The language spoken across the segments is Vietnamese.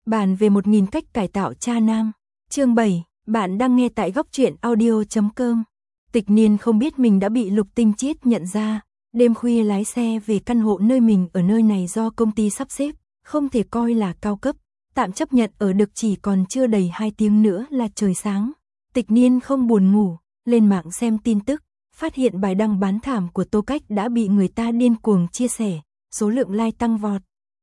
Bàn về 1000 cách cải tạo cha nam. Chương 7, bạn đang nghe tại góc truyện audio.com. Tịch Niên không biết mình đã bị Lục Tinh Chiết nhận ra, đêm khuya lái xe về căn hộ nơi mình ở nơi này do công ty sắp xếp, không thể coi là cao cấp, tạm chấp nhận ở được chỉ còn chưa đầy 2 tiếng nữa là trời sáng. Tịch Niên không buồn ngủ, lên mạng xem tin tức, phát hiện bài đăng bán thảm của Tô Cách đã bị người ta điên cuồng chia sẻ, số lượng like tăng vọt.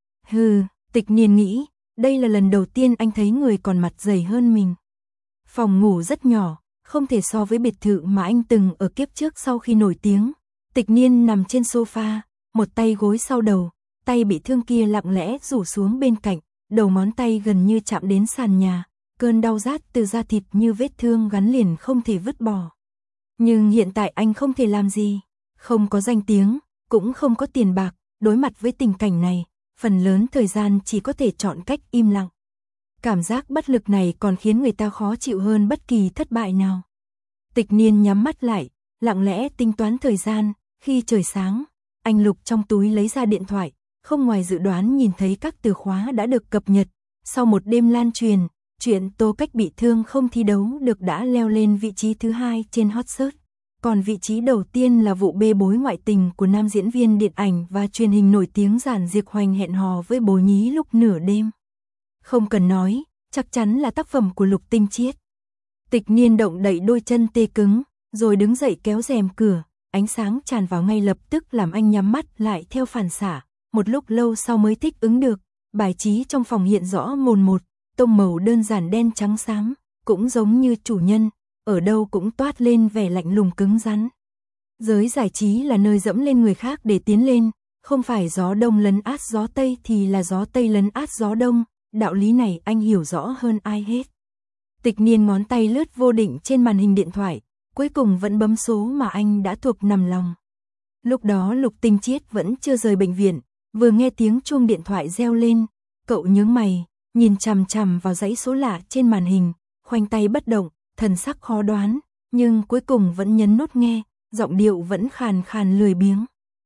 Tịch Niên nghĩ, đây là lần đầu tiên anh thấy người còn mặt dày hơn mình. Phòng ngủ rất nhỏ, không thể so với biệt thự mà anh từng ở kiếp trước sau khi nổi tiếng. Tịch Niên nằm trên sofa, một tay gối sau đầu, tay bị thương kia lặng lẽ rủ xuống bên cạnh, đầu ngón tay gần như chạm đến sàn nhà, cơn đau rát từ da thịt như vết thương gắn liền không thể vứt bỏ. Nhưng hiện tại anh không thể làm gì, không có danh tiếng, cũng không có tiền bạc, đối mặt với tình cảnh này, phần lớn thời gian chỉ có thể chọn cách im lặng. Cảm giác bất lực này còn khiến người ta khó chịu hơn bất kỳ thất bại nào. Tịch Niên nhắm mắt lại, lặng lẽ tính toán thời gian, khi trời sáng, anh lục trong túi lấy ra điện thoại, không ngoài dự đoán nhìn thấy các từ khóa đã được cập nhật. Sau một đêm lan truyền, chuyện Tô Cách bị thương không thi đấu được đã leo lên vị trí thứ 2 trên hot search. Còn vị trí đầu tiên là vụ bê bối ngoại tình của nam diễn viên điện ảnh và truyền hình nổi tiếng Giản Diệc Hoành hẹn hò với bồ nhí lúc nửa đêm. Không cần nói, chắc chắn là tác phẩm của Lục Tinh Chiết. Tịch Niên động đậy đôi chân tê cứng, rồi đứng dậy kéo rèm cửa, ánh sáng tràn vào ngay lập tức làm anh nhắm mắt lại theo phản xạ. Một lúc lâu sau mới thích ứng được, bài trí trong phòng hiện rõ mồn một, tông màu đơn giản đen trắng xám, cũng giống như chủ nhân, ở đâu cũng toát lên vẻ lạnh lùng cứng rắn. Giới giải trí là nơi dẫm lên người khác để tiến lên, không phải gió đông lấn át gió tây thì là gió tây lấn át gió đông, đạo lý này anh hiểu rõ hơn ai hết. Tịch Niên ngón tay lướt vô định trên màn hình điện thoại, cuối cùng vẫn bấm số mà anh đã thuộc nằm lòng. Lúc đó Lục Tinh Chiết vẫn chưa rời bệnh viện, vừa nghe tiếng chuông điện thoại reo lên, cậu nhướng mày, nhìn chằm chằm vào dãy số lạ trên màn hình, khoanh tay bất động, thần sắc khó đoán, nhưng cuối cùng vẫn nhấn nút nghe, giọng điệu vẫn khàn khàn lười biếng.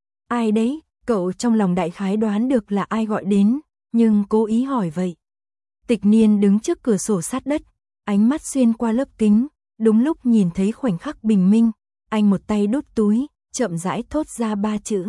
Ai đấy? Cậu trong lòng đại khái đoán được là ai gọi đến, nhưng cố ý hỏi vậy. Tịch Niên đứng trước cửa sổ sát đất, ánh mắt xuyên qua lớp kính, đúng lúc nhìn thấy khoảnh khắc bình minh, anh một tay đút túi, chậm rãi thốt ra 3 chữ.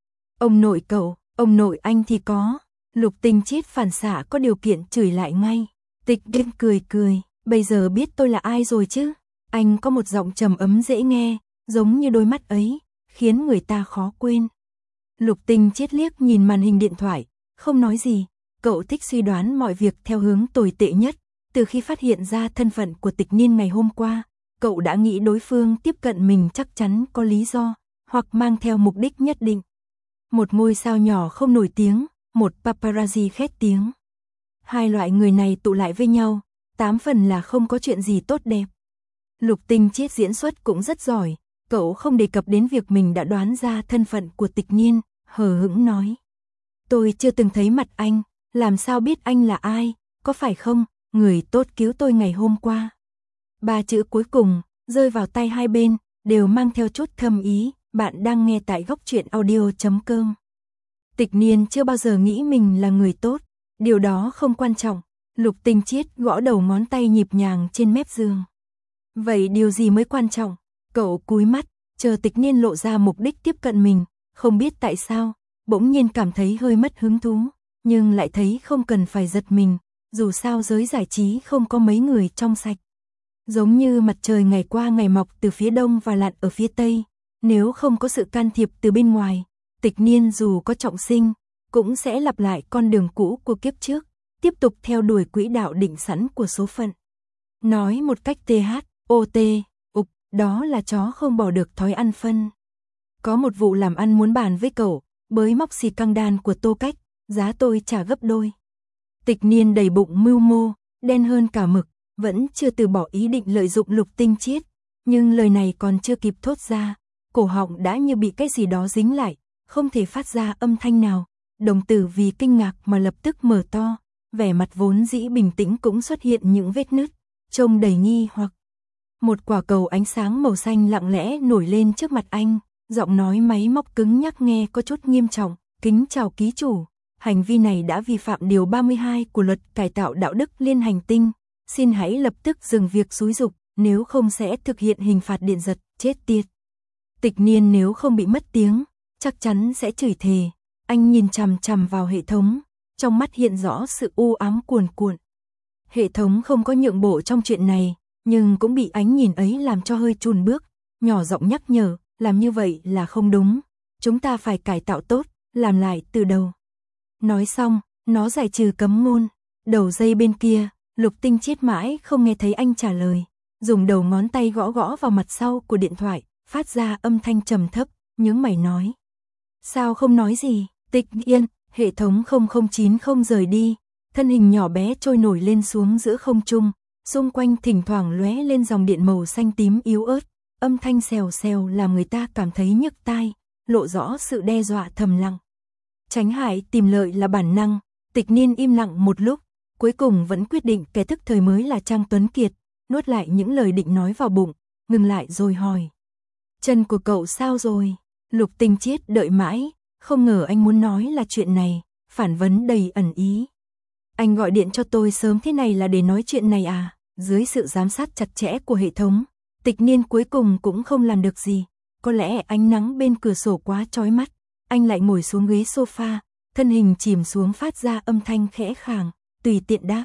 Ông nội cậu, ông nội anh thì có. Lục Tinh Chiết phản xạ có điều kiện chửi lại ngay. Tịch Niên cười, bây giờ biết tôi là ai rồi chứ? Anh có một giọng trầm ấm dễ nghe, giống như đôi mắt ấy, khiến người ta khó quên. Lục Tinh Chiết liếc nhìn màn hình điện thoại, không nói gì. Cậu thích suy đoán mọi việc theo hướng tồi tệ nhất. Từ khi phát hiện ra thân phận của Tịch Niên ngày hôm qua, cậu đã nghĩ đối phương tiếp cận mình chắc chắn có lý do, hoặc mang theo mục đích nhất định. Một ngôi sao nhỏ không nổi tiếng, một paparazzi khét tiếng. Hai loại người này tụ lại với nhau, 8 phần là không có chuyện gì tốt đẹp. Lục Tinh Chiết diễn xuất cũng rất giỏi, cậu không đề cập đến việc mình đã đoán ra thân phận của Tịch Niên, hờ hững nói. Tôi chưa từng thấy mặt anh, làm sao biết anh là ai, có phải không, người tốt cứu tôi ngày hôm qua. 3 chữ cuối cùng, rơi vào tay hai bên, đều mang theo chút thâm ý, bạn đang nghe tại góc truyện audio.com. Tịch Niên chưa bao giờ nghĩ mình là người tốt, điều đó không quan trọng. Lục Tinh Chiết gõ đầu ngón tay nhịp nhàng trên mép giường. Vậy điều gì mới quan trọng? Cậu cúi mắt, chờ Tịch Niên lộ ra mục đích tiếp cận mình, không biết tại sao, bỗng nhiên cảm thấy hơi mất hứng thú, nhưng lại thấy không cần phải giật mình, dù sao giới giải trí không có mấy người trong sạch. Giống như mặt trời ngày qua ngày mọc từ phía đông và lặn ở phía tây, nếu không có sự can thiệp từ bên ngoài, Tịch Niên dù có trọng sinh, cũng sẽ lặp lại con đường cũ của kiếp trước, tiếp tục theo đuổi quỹ đạo định sẵn của số phận. Nói một cách THOT, đó là chó không bỏ được thói ăn phân. Có một vụ làm ăn muốn bàn với cậu, bới móc xì căng đan của Tô Cách, giá tôi trả gấp đôi. Tịch Niên đầy bụng mưu mô, đen hơn cả mực, vẫn chưa từ bỏ ý định lợi dụng Lục Tinh Chiết, nhưng lời này còn chưa kịp thốt ra, cổ họng đã như bị cái gì đó dính lại, không thể phát ra âm thanh nào. Đồng tử vì kinh ngạc mà lập tức mở to, vẻ mặt vốn dĩ bình tĩnh cũng xuất hiện những vết nứt, trông đầy nghi hoặc. Một quả cầu ánh sáng màu xanh lặng lẽ nổi lên trước mặt anh, giọng nói máy móc cứng nhắc nghe có chút nghiêm trọng, kính chào ký chủ, Hành vi này đã vi phạm điều 32 của luật cải tạo đạo đức liên hành tinh. Xin hãy lập tức dừng việc xúi giục, nếu không sẽ thực hiện hình phạt điện giật, chết tiệt. Tịch Niên nếu không bị mất tiếng, chắc chắn sẽ chửi thề. Anh nhìn chằm chằm vào hệ thống, trong mắt hiện rõ sự u ám cuồn cuộn. Hệ thống không có nhượng bộ trong chuyện này, nhưng cũng bị ánh nhìn ấy làm cho hơi chùn bước, nhỏ giọng nhắc nhở, làm như vậy là không đúng. Chúng ta phải cải tạo tốt, làm lại từ đầu. Nói xong, nó giải trừ cấm ngôn. Đầu dây bên kia, Lục Tinh Chiết mãi không nghe thấy anh trả lời. Dùng đầu ngón tay gõ gõ vào mặt sau của điện thoại, phát ra âm thanh trầm thấp, nhướng mày nói. Sao không nói gì? Tịch Yên, hệ thống 0090 rời đi. Thân hình nhỏ bé trôi nổi lên xuống giữa không trung, xung quanh thỉnh thoảng lóe lên dòng điện màu xanh tím yếu ớt, âm thanh xèo xèo làm người ta cảm thấy nhức tai, lộ rõ sự đe dọa thầm lặng. Tránh hại tìm lợi là bản năng. Tịch Niên im lặng một lúc, cuối cùng vẫn quyết định kẻ thức thời mới là Trang Tuấn Kiệt, nuốt lại những lời định nói vào bụng, ngừng lại rồi hỏi. Chân của cậu sao rồi? Lục Tinh Chiết đợi mãi, không ngờ anh muốn nói là chuyện này, phản vấn đầy ẩn ý. Anh gọi điện cho tôi sớm thế này là để nói chuyện này à? Dưới sự giám sát chặt chẽ của hệ thống, Tịch Niên cuối cùng cũng không làm được gì. Có lẽ ánh nắng bên cửa sổ quá chói mắt, anh lại ngồi xuống ghế sofa, thân hình chìm xuống phát ra âm thanh khẽ khàng, tùy tiện đáp.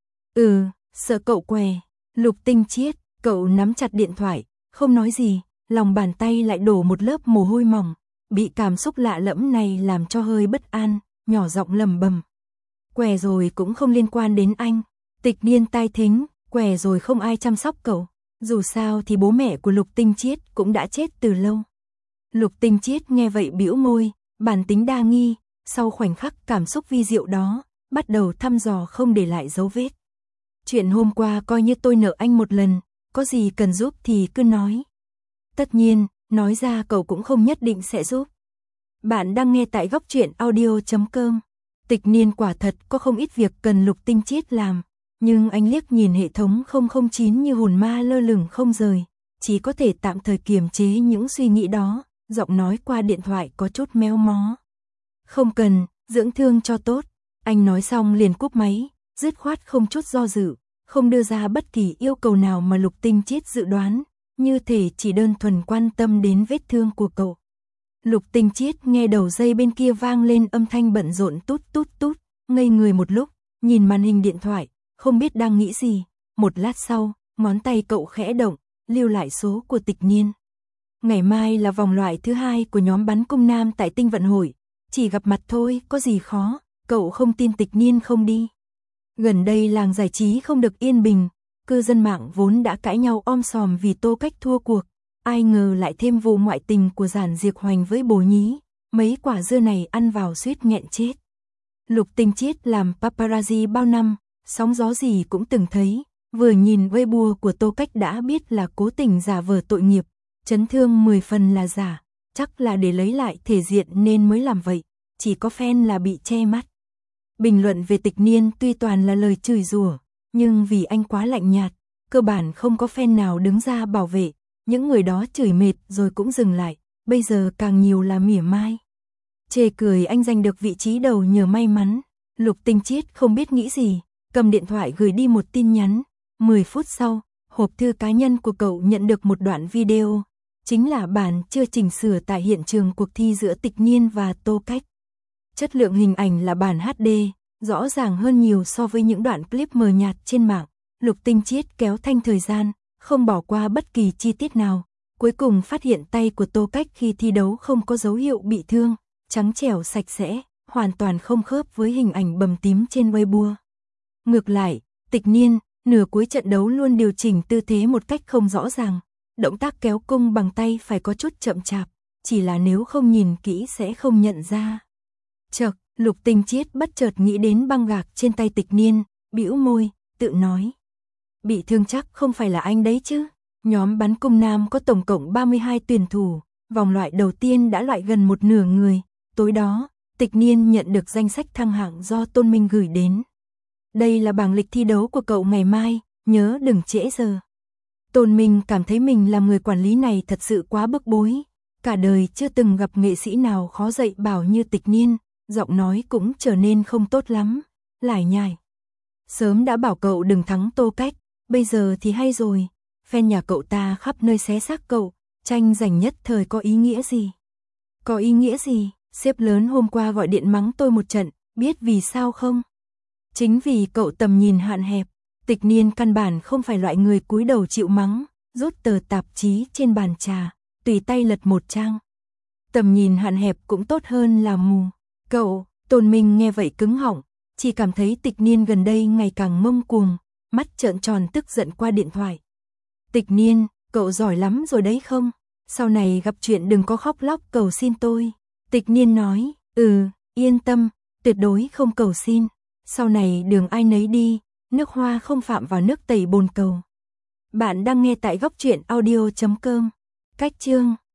Sợ cậu què. Lục Tinh Chiết, cậu nắm chặt điện thoại, không nói gì, lòng bàn tay lại đổ một lớp mồ hôi mỏng, bị cảm xúc lạ lẫm này làm cho hơi bất an, nhỏ giọng lẩm bẩm. Què rồi cũng không liên quan đến anh. Tịch Niên tai thính, què rồi không ai chăm sóc cậu. Dù sao thì bố mẹ của Lục Tinh Chiết cũng đã chết từ lâu. Lục Tinh Chiết nghe vậy bĩu môi, bản tính đa nghi, sau khoảnh khắc cảm xúc vi diệu đó, bắt đầu thăm dò không để lại dấu vết. Chuyện hôm qua coi như tôi nợ anh một lần, có gì cần giúp thì cứ nói. Tất nhiên, nói ra cậu cũng không nhất định sẽ giúp. Bạn đang nghe tại góc truyện audio.com. Tịch Niên quả thật có không ít việc cần Lục Tinh Chiết làm, nhưng anh liếc nhìn hệ thống 009 như hồn ma lơ lửng không rời, chỉ có thể tạm thời kiềm chế những suy nghĩ đó, giọng nói qua điện thoại có chút méo mó. Không cần, dưỡng thương cho tốt. Anh nói xong liền cúp máy, dứt khoát không chút do dự, không đưa ra bất kỳ yêu cầu nào mà Lục Tinh Chiết dự đoán, như thể chỉ đơn thuần quan tâm đến vết thương của cậu. Lục Tinh Chiết nghe đầu dây bên kia vang lên âm thanh bận rộn tút tút tút, ngây người một lúc, nhìn màn hình điện thoại, không biết đang nghĩ gì. Một lát sau, ngón tay cậu khẽ động, lưu lại số của Tịch Niên. Ngày mai là vòng loại thứ 2 của nhóm bắn cung nam tại Tinh Vận Hội, chỉ gặp mặt thôi, có gì khó, cậu không tin Tịch Niên không đi. Gần đây làng giải trí không được yên bình, cư dân mạng vốn đã cãi nhau om sòm vì Tô Cách thua cuộc, ai ngờ lại thêm vụ ngoại tình của Giản Diệp Hoành với Bồ Nhí, mấy quả dưa này ăn vào suýt nghẹn chết. Lục Tinh Chiết làm paparazzi bao năm, sóng gió gì cũng từng thấy, vừa nhìn Weibo của Tô Cách đã biết là cố tình giả vờ tội nghiệp, chấn thương 10 phần là giả, chắc là để lấy lại thể diện nên mới làm vậy, chỉ có fan là bị che mắt. Bình luận về Tịch Niên tuy toàn là lời chửi rủa, nhưng vì anh quá lạnh nhạt, cơ bản không có fan nào đứng ra bảo vệ, những người đó chửi mệt rồi cũng dừng lại, bây giờ càng nhiều là mỉa mai. Chê cười anh giành được vị trí đầu nhờ may mắn. Lục Tinh Chiết không biết nghĩ gì, cầm điện thoại gửi đi một tin nhắn. 10 phút sau, hộp thư cá nhân của cậu nhận được một đoạn video, chính là bản chưa chỉnh sửa tại hiện trường cuộc thi giữa Tịch Niên và Tô Cách. Chất lượng hình ảnh là bản HD, rõ ràng hơn nhiều so với những đoạn clip mờ nhạt trên mạng. Lục Tinh Chiết kéo thanh thời gian, không bỏ qua bất kỳ chi tiết nào. Cuối cùng phát hiện tay của Tô Cách khi thi đấu không có dấu hiệu bị thương, trắng trẻo sạch sẽ, hoàn toàn không khớp với hình ảnh bầm tím trên Weibo. Ngược lại, Tịch Niên, nửa cuối trận đấu luôn điều chỉnh tư thế một cách không rõ ràng. Động tác kéo cung bằng tay phải có chút chậm chạp, chỉ là nếu không nhìn kỹ sẽ không nhận ra. Chợt, Lục Tinh Chiết bất chợt nghĩ đến băng gạc trên tay Tịch Niên, bĩu môi, tự nói. Bị thương chắc không phải là anh đấy chứ. Nhóm bắn cung nam có tổng cộng 32 tuyển thủ, vòng loại đầu tiên đã loại gần một nửa người. Tối đó, Tịch Niên nhận được danh sách thăng hạng do Tôn Minh gửi đến. Đây là bảng lịch thi đấu của cậu ngày mai, nhớ đừng trễ giờ. Tôn Minh cảm thấy mình làm người quản lý này thật sự quá bức bối. Cả đời chưa từng gặp nghệ sĩ nào khó dạy bảo như Tịch Niên, giọng nói cũng trở nên không tốt lắm, lải nhải. Sớm đã bảo cậu đừng thắng Tô Cách, bây giờ thì hay rồi, fan nhà cậu ta khắp nơi xé xác cậu, tranh giành nhất thời có ý nghĩa gì? Có ý nghĩa gì? Sếp lớn hôm qua gọi điện mắng tôi một trận, biết vì sao không? Chính vì cậu tầm nhìn hạn hẹp, Tịch Niên căn bản không phải loại người cúi đầu chịu mắng, rút tờ tạp chí trên bàn trà, tùy tay lật một trang. Tầm nhìn hạn hẹp cũng tốt hơn là mù. Cậu, Tôn Minh nghe vậy cứng họng, chỉ cảm thấy Tịch Niên gần đây ngày càng ngông cuồng, mắt trợn tròn tức giận qua điện thoại. Tịch Niên, cậu giỏi lắm rồi đấy không? Sau này gặp chuyện đừng có khóc lóc cầu xin tôi. Tịch Niên nói, yên tâm, tuyệt đối không cầu xin. Sau này đường ai nấy đi, nước hoa không phạm vào nước tẩy bồn cầu. Bạn đang nghe tại góc truyện audio.com. Cách chương